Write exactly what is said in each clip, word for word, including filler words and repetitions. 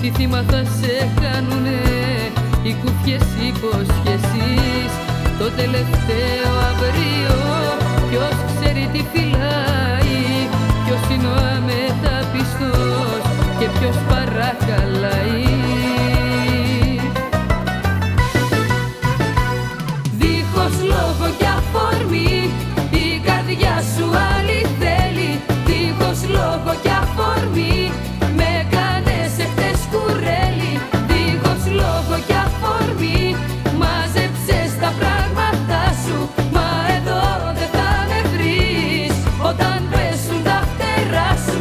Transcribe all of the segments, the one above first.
τι θύμα θα σε κάνουνε οι κούφιες υποσχέσεις. Το τελευταίο αύριο ποιος ξέρει τι φυλάει, ποιος είναι ο αμεταπιστός και ποιος παρακαλάει. Δίχως λόγο και αφορμή η καρδιά σου άλλη θέλει. Δίχως λόγο και αφορμή με κάνες εχθές κουρέλι. Δίχως λόγο και αφορμή μάζεψες τα πράγματα σου, μα εδώ δεν θα με βρεις όταν πέσουν τα φτερά σου.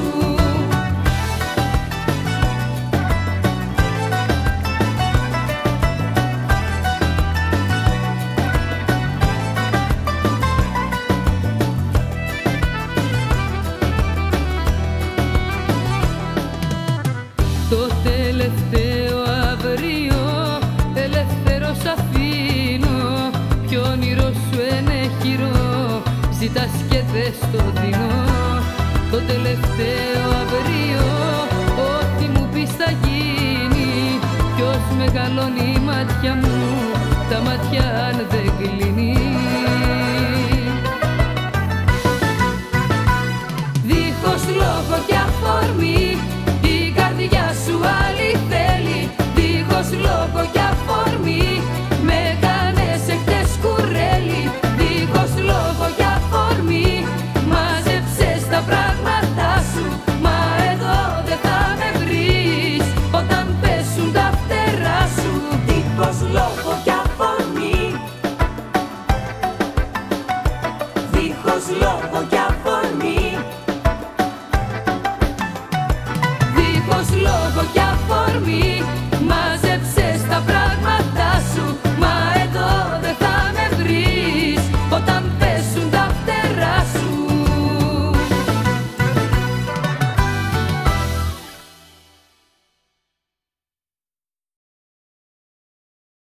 Το τελευταίο αύριο ελεύθερος αφήνω, κι όνειρο σου ενέχειρο ζητάς και δεν στο δίνω. Το τελευταίο αύριο ό,τι μου πεις θα γίνει, κι ως μεγαλώνει η μάτια μου τα μάτια αν δεν κλείνει.